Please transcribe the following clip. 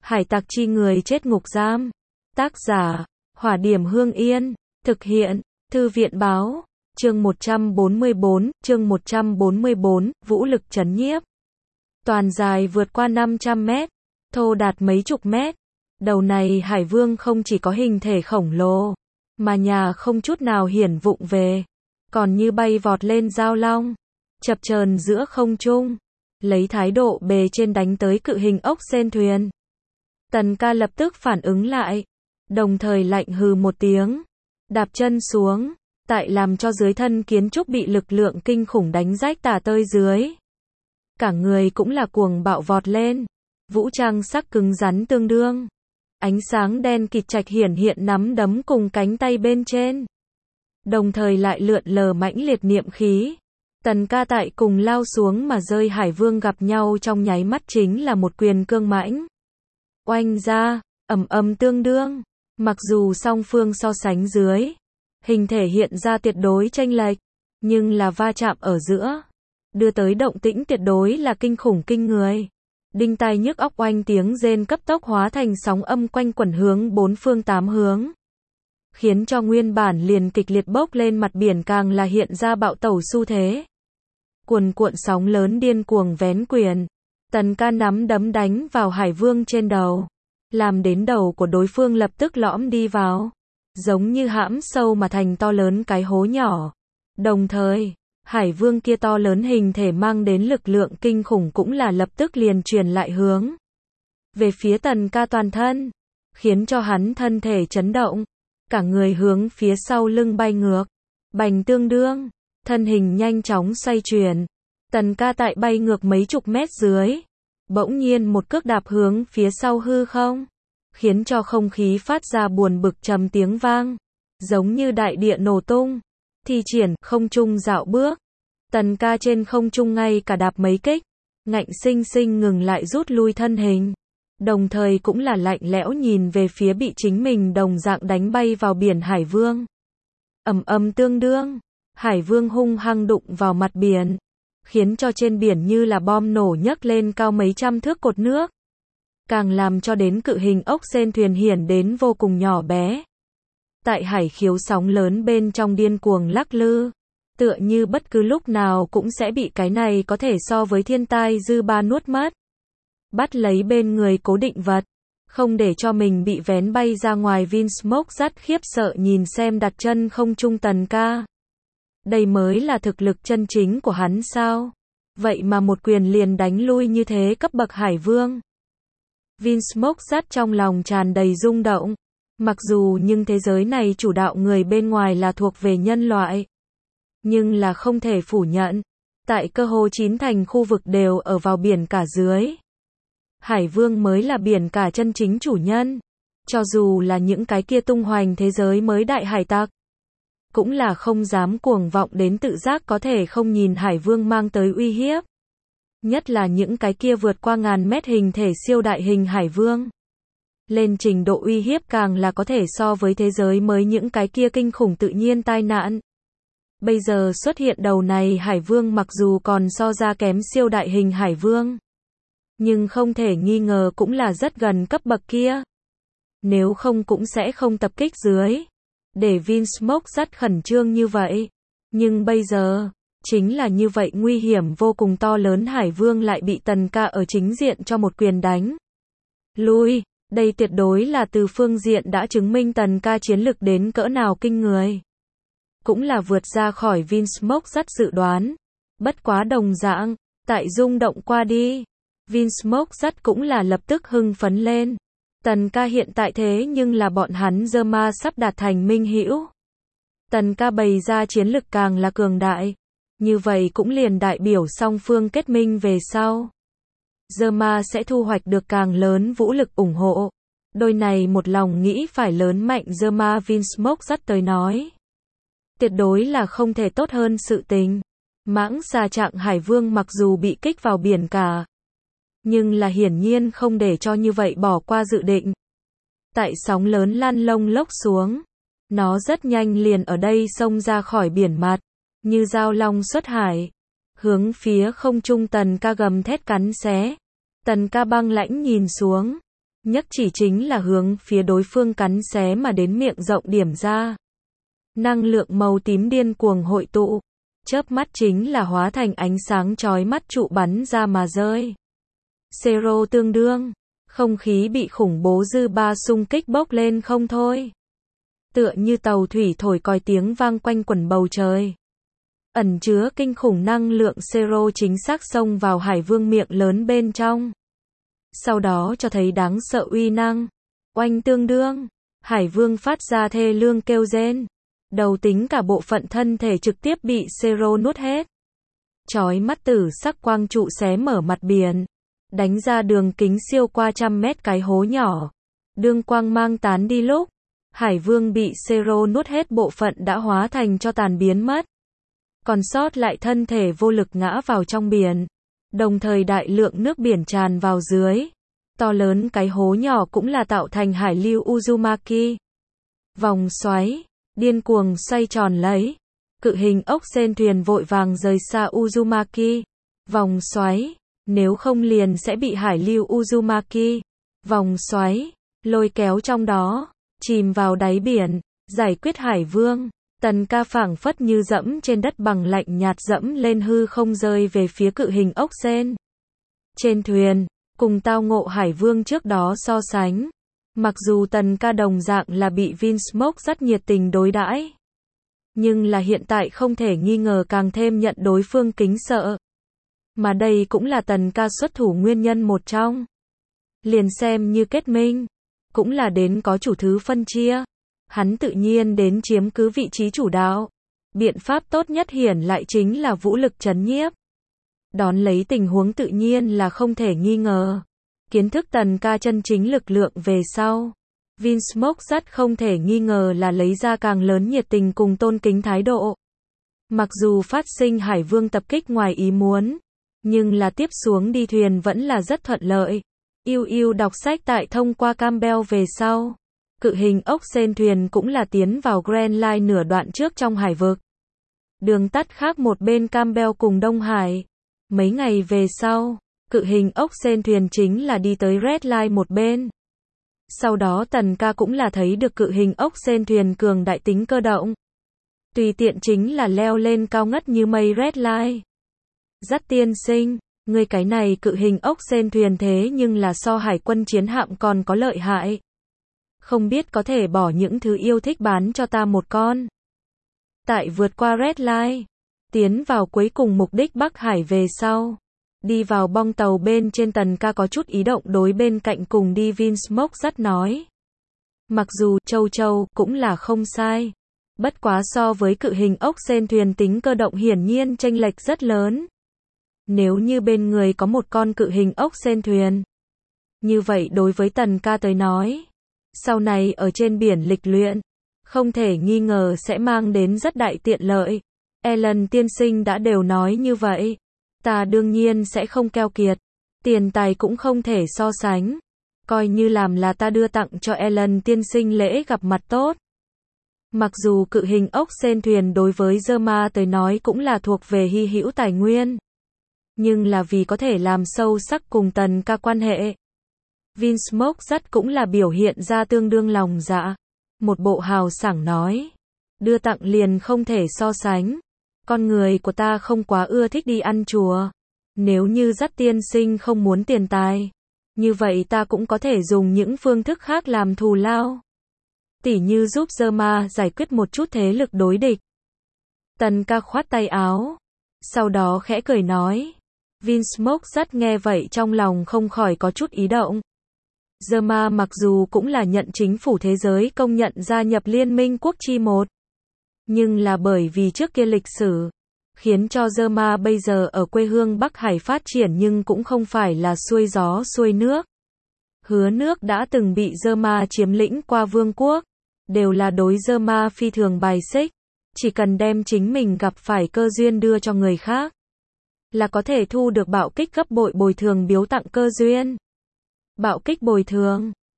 Hải tặc chi người chết ngục giam. Tác giả, Hỏa Điểm Hương Yên. Thực hiện, Thư viện báo. Chương 144, vũ lực trấn nhiếp. Toàn dài vượt qua 500 mét, thô đạt mấy chục mét. Đầu này Hải Vương không chỉ có hình thể khổng lồ, mà nhà không chút nào hiển vụng về, còn như bay vọt lên giao long, chập chờn giữa không trung, lấy thái độ bề trên đánh tới cự hình ốc sên thuyền. Tần Ca lập tức phản ứng lại, đồng thời lạnh hừ một tiếng, đạp chân xuống, tại làm cho dưới thân kiến trúc bị lực lượng kinh khủng đánh rách tả tơi dưới. Cả người cũng là cuồng bạo vọt lên, vũ trang sắc cứng rắn tương đương. Ánh sáng đen kịt trạch hiển hiện nắm đấm cùng cánh tay bên trên. Đồng thời lại lượn lờ mãnh liệt niệm khí. Tần Ca tại cùng lao xuống mà rơi Hải Vương gặp nhau trong nháy mắt chính là một quyền cương mãnh. Oanh ra, ầm ầm tương đương. Mặc dù song phương so sánh dưới, hình thể hiện ra tuyệt đối chênh lệch, nhưng là va chạm ở giữa, đưa tới động tĩnh tuyệt đối là kinh khủng kinh người. Đinh tai nhức óc oanh tiếng rên cấp tốc hóa thành sóng âm quanh quẩn hướng bốn phương tám hướng, khiến cho nguyên bản liền kịch liệt bốc lên mặt biển càng là hiện ra bạo tẩu xu thế. Cuồn cuộn sóng lớn điên cuồng vén quyền, Tần Ca nắm đấm đánh vào Hải Vương trên đầu, làm đến đầu của đối phương lập tức lõm đi vào, giống như hãm sâu mà thành to lớn cái hố nhỏ. Đồng thời, Hải Vương kia to lớn hình thể mang đến lực lượng kinh khủng cũng là lập tức liền truyền lại hướng về phía Tần Ca toàn thân, khiến cho hắn thân thể chấn động, cả người hướng phía sau lưng bay ngược, bành tương đương, thân hình nhanh chóng xoay chuyển. Tần Ca tại bay ngược mấy chục mét dưới, bỗng nhiên một cước đạp hướng phía sau hư không, khiến cho không khí phát ra buồn bực trầm tiếng vang, giống như đại địa nổ tung. Thi triển không trung dạo bước, Tần Ca trên không trung ngay cả đạp mấy kích, ngạnh sinh sinh ngừng lại rút lui thân hình, đồng thời cũng là lạnh lẽo nhìn về phía bị chính mình đồng dạng đánh bay vào biển Hải Vương. Ầm ầm tương đương, Hải Vương hung hăng đụng vào mặt biển, khiến cho trên biển như là bom nổ nhấc lên cao mấy trăm thước cột nước, càng làm cho đến cự hình ốc sên thuyền hiển đến vô cùng nhỏ bé. Tại hải khiếu sóng lớn bên trong điên cuồng lắc lư, tựa như bất cứ lúc nào cũng sẽ bị cái này có thể so với thiên tai dư ba nuốt mất. Bắt lấy bên người cố định vật, không để cho mình bị vén bay ra ngoài. Vinsmoke rất khiếp sợ nhìn xem đặt chân không trung Tần Ca. Đây mới là thực lực chân chính của hắn sao? Vậy mà một quyền liền đánh lui như thế cấp bậc Hải Vương. Vinsmoke rất trong lòng tràn đầy rung động. Mặc dù nhưng thế giới này chủ đạo người bên ngoài là thuộc về nhân loại, nhưng là không thể phủ nhận, tại cơ hồ 9 thành khu vực đều ở vào biển cả dưới. Hải Vương mới là biển cả chân chính chủ nhân. Cho dù là những cái kia tung hoành thế giới mới đại hải tặc, cũng là không dám cuồng vọng đến tự giác có thể không nhìn Hải Vương mang tới uy hiếp. Nhất là những cái kia vượt qua ngàn mét hình thể siêu đại hình Hải Vương. Lên trình độ uy hiếp càng là có thể so với thế giới mới những cái kia kinh khủng tự nhiên tai nạn. Bây giờ xuất hiện đầu này Hải Vương mặc dù còn so ra kém siêu đại hình Hải Vương, nhưng không thể nghi ngờ cũng là rất gần cấp bậc kia. Nếu không cũng sẽ không tập kích dưới, để Vinsmoke rất khẩn trương như vậy. Nhưng bây giờ, chính là như vậy nguy hiểm vô cùng to lớn Hải Vương lại bị Tần Ca ở chính diện cho một quyền đánh lui. Đây tuyệt đối là từ phương diện đã chứng minh Tần Ca chiến lực đến cỡ nào kinh người. Cũng là vượt ra khỏi Vinsmoke rất dự đoán. Bất quá đồng dạng, tại rung động qua đi, Vinsmoke rất cũng là lập tức hưng phấn lên. Tần Ca hiện tại thế nhưng là bọn hắn Zerma sắp đạt thành minh hữu. Tần Ca bày ra chiến lực càng là cường đại. Như vậy cũng liền đại biểu song phương kết minh về sau. Zerma sẽ thu hoạch được càng lớn vũ lực ủng hộ. Đôi này một lòng nghĩ phải lớn mạnh Zerma Vinsmoke rất tới nói. Tuyệt đối là không thể tốt hơn sự tình. Mãng xà trạng Hải Vương mặc dù bị kích vào biển cả, nhưng là hiển nhiên không để cho như vậy bỏ qua dự định. Tại sóng lớn lăn lông lốc xuống, nó rất nhanh liền ở đây xông ra khỏi biển mặt, như dao long xuất hải, hướng phía không trung Tần Ca gầm thét cắn xé. Tần Ca băng lãnh nhìn xuống, Nhấc chỉ chính là hướng phía đối phương cắn xé mà đến miệng rộng điểm ra. Năng lượng màu tím điên cuồng hội tụ, chớp mắt chính là hóa thành ánh sáng chói mắt trụ bắn ra mà rơi. Zero tương đương, không khí bị khủng bố dư ba xung kích bốc lên không thôi. Tựa như tàu thủy thổi còi tiếng vang quanh quẩn bầu trời. Ẩn chứa kinh khủng năng lượng Zero chính xác xông vào Hải Vương miệng lớn bên trong. Sau đó cho thấy đáng sợ uy năng. Oanh tương đương, Hải Vương phát ra thê lương kêu rên. Đầu tính cả bộ phận thân thể trực tiếp bị Zero nuốt hết. Chói mắt tử sắc quang trụ xé mở mặt biển, đánh ra đường kính siêu qua 100 mét cái hố nhỏ. Đương quang mang tán đi lúc, Hải Vương bị Zero nuốt hết bộ phận đã hóa thành cho tàn biến mất. Còn sót lại thân thể vô lực ngã vào trong biển. Đồng thời đại lượng nước biển tràn vào dưới. To lớn cái hố nhỏ cũng là tạo thành hải lưu Uzumaki. Vòng xoáy, điên cuồng xoay tròn lấy. Cự hình ốc sên thuyền vội vàng rời xa Uzumaki. Vòng xoáy, nếu không liền sẽ bị hải lưu Uzumaki. Vòng xoáy, lôi kéo trong đó, chìm vào đáy biển, giải quyết Hải Vương. Tần Ca phảng phất như dẫm trên đất bằng lạnh nhạt dẫm lên hư không rơi về phía cự hình ốc sên. Trên thuyền, cùng tao ngộ Hải Vương trước đó so sánh. Mặc dù Tần Ca đồng dạng là bị Vinsmoke rất nhiệt tình đối đãi, nhưng là hiện tại không thể nghi ngờ càng thêm nhận đối phương kính sợ. Mà đây cũng là Tần Ca xuất thủ nguyên nhân một trong. Liền xem như kết minh, cũng là đến có chủ thứ phân chia. Hắn tự nhiên đến chiếm cứ vị trí chủ đạo. Biện pháp tốt nhất hiển lại chính là vũ lực trấn nhiếp. Đón lấy tình huống tự nhiên là không thể nghi ngờ. Kiến thức Tần Ca chân chính lực lượng về sau. Vinsmoke rất không thể nghi ngờ là lấy ra càng lớn nhiệt tình cùng tôn kính thái độ. Mặc dù phát sinh Hải Vương tập kích ngoài ý muốn, nhưng là tiếp xuống đi thuyền vẫn là rất thuận lợi. Yêu đọc sách tại thông qua Campbell về sau. Cự hình ốc sên thuyền cũng là tiến vào Grand Line nửa đoạn trước trong hải vực. Đường tắt khác một bên Campbell cùng Đông Hải. Mấy ngày về sau, cự hình ốc sên thuyền chính là đi tới Red Line một bên. Sau đó Tần Ca cũng là thấy được cự hình ốc sên thuyền cường đại tính cơ động. Tùy tiện chính là leo lên cao ngất như mây Red Line. Dắt tiên sinh, người cái này cự hình ốc sên thuyền thế nhưng là so hải quân chiến hạm còn có lợi hại. Không biết có thể bỏ những thứ yêu thích bán cho ta một con. Tại vượt qua Red Line, tiến vào cuối cùng mục đích Bắc Hải về sau. Đi vào bong tàu bên trên Tần Ca có chút ý động đối bên cạnh cùng đi Vinsmoke rất nói. Mặc dù Châu cũng là không sai. Bất quá so với cự hình ốc sên thuyền tính cơ động hiển nhiên chênh lệch rất lớn. Nếu như bên người có một con cự hình ốc sên thuyền. Như vậy đối với Tần Ca tới nói. Sau này ở trên biển lịch luyện, không thể nghi ngờ sẽ mang đến rất đại tiện lợi. Ellen tiên sinh đã đều nói như vậy. Ta đương nhiên sẽ không keo kiệt. Tiền tài cũng không thể so sánh. Coi như làm là ta đưa tặng cho Ellen tiên sinh lễ gặp mặt tốt. Mặc dù cự hình ốc sên thuyền đối với Zerma tới nói cũng là thuộc về hy hữu tài nguyên. Nhưng là vì có thể làm sâu sắc cùng Tần Ca quan hệ. Vinsmoke rất cũng là biểu hiện ra tương đương lòng dạ. Một bộ hào sảng nói. Đưa tặng liền không thể so sánh. Con người của ta không quá ưa thích đi ăn chùa. Nếu như dắt tiên sinh không muốn tiền tài. Như vậy ta cũng có thể dùng những phương thức khác làm thù lao. Tỉ như giúp Zerma giải quyết một chút thế lực đối địch. Tần Ca khoát tay áo. Sau đó khẽ cười nói. Vinsmoke rất nghe vậy trong lòng không khỏi có chút ý động. Zerma mặc dù cũng là nhận chính phủ thế giới công nhận gia nhập Liên minh Quốc chi một. Nhưng là bởi vì trước kia lịch sử, khiến cho Zerma bây giờ ở quê hương Bắc Hải phát triển nhưng cũng không phải là xuôi gió xuôi nước. Hứa nước đã từng bị Zerma chiếm lĩnh qua vương quốc, đều là đối Zerma phi thường bài xích. Chỉ cần đem chính mình gặp phải cơ duyên đưa cho người khác, là có thể thu được bạo kích gấp bội bồi thường biếu tặng cơ duyên. Bạo kích bồi thường,